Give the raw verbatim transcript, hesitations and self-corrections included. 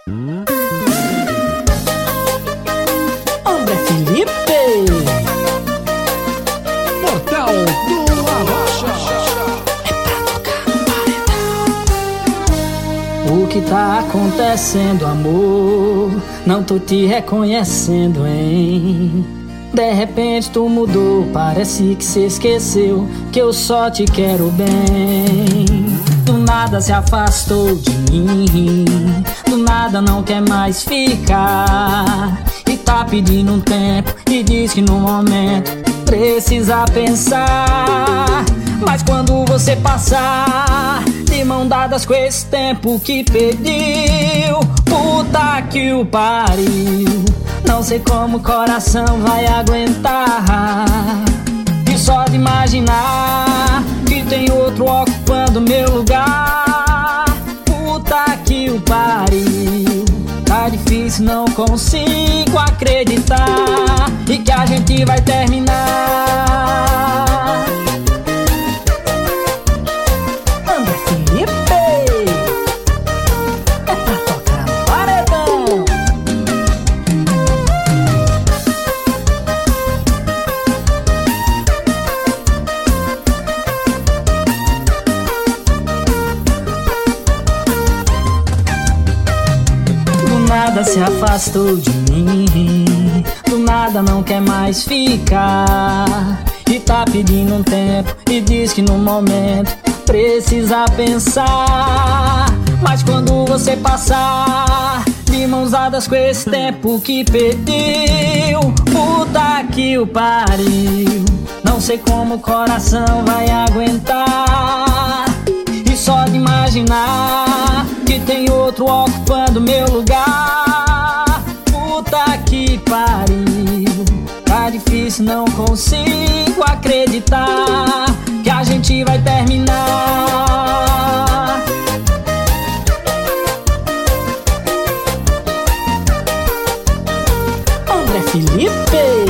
André Felipe, Portal do Arrocha. o que tá acontecendo, amor? Não tô te reconhecendo, hein? De repente tu mudou, parece que cê esqueceu que eu só te quero bem. Do nada se afastou de mim, do nada não quer mais ficar. E tá pedindo um tempo e diz que no momento precisa pensar. Mas quando você passar de mão dadas com esse tempo que pediu, puta que o pariu, não sei como o coração vai aguentar. E só de imaginar que tem outro ocupando meu lugar, puta que o pariu, tá difícil, não consigo acreditar e que a gente vai terminar. André Felipe, é pra tocar no paredão. Do nada se afastou de mim, do nada não quer mais ficar. E tá pedindo um tempo e diz que no momento precisa pensar. Mas quando você passar de mãos dadas com esse tempo que pediu, puta que o pariu, não sei como o coração vai aguentar. E só de imaginar que tem outro ocupando meu lugar, puta que pariu, tá difícil, não consigo acreditar que a gente vai terminar. André Felipe,